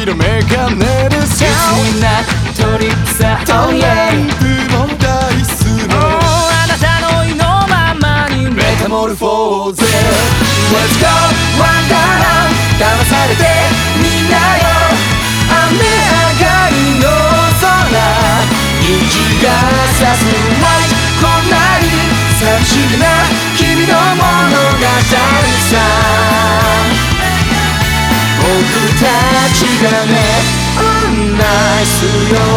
色眼鏡でさみんなトリックさトランプもダイスもあなたの意のままにメタモルフォーゼ Let's go Wonderland 騙されてみんなよ雨上がりの空虹が差すライトこんなに寂しげな君の物語さ僕たちがね案内するよ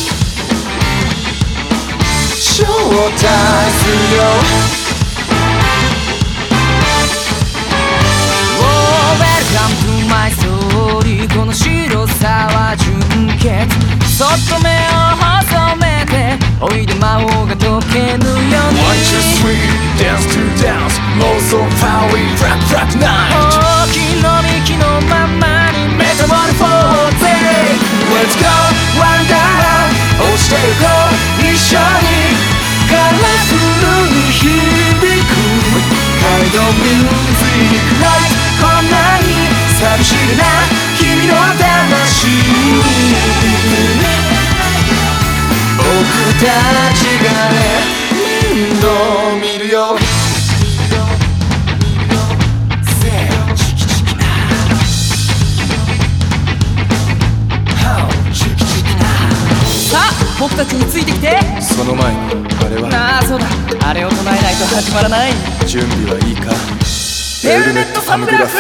招待するよWelcome to my story この白さは純潔そっと目を細めておいで魔法が解けぬように One, two, three, dance to dance 妄想パワーフラッフラッナイト大きの幹のままにメタモルフォーゼ Let's go Wonderland 落ちてゆこう一緒にカラフルに響くカイドミュージックライトこんなに寂しげな君の魂僕たちがね面倒見るよさあ僕たちについてきてその前にあれはああそうだあれを唱えないと始まらない準備はいいかベルネットサムグラフ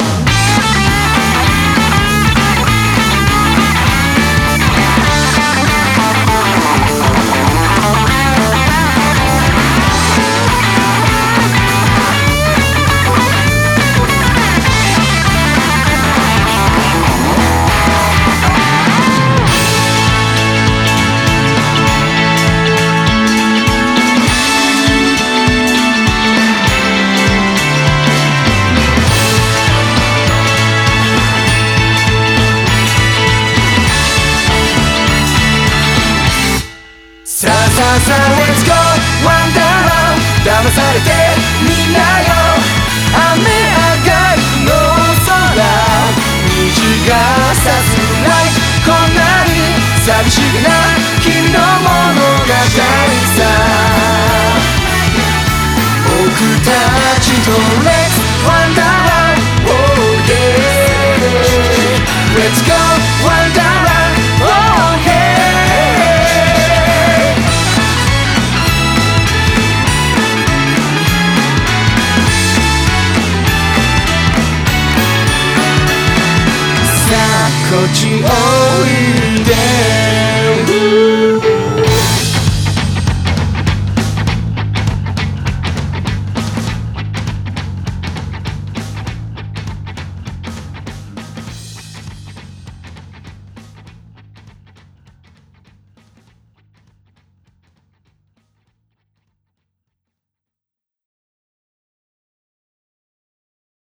さあさあさあ Let's go Wonderland 騙されてみんなよ雨上がりの空虹が差すライトこんなに寂しげな君の物語さ僕たちと Let's Wonderland Oh yeah Let's go Wonderland Oh yeahこっちおい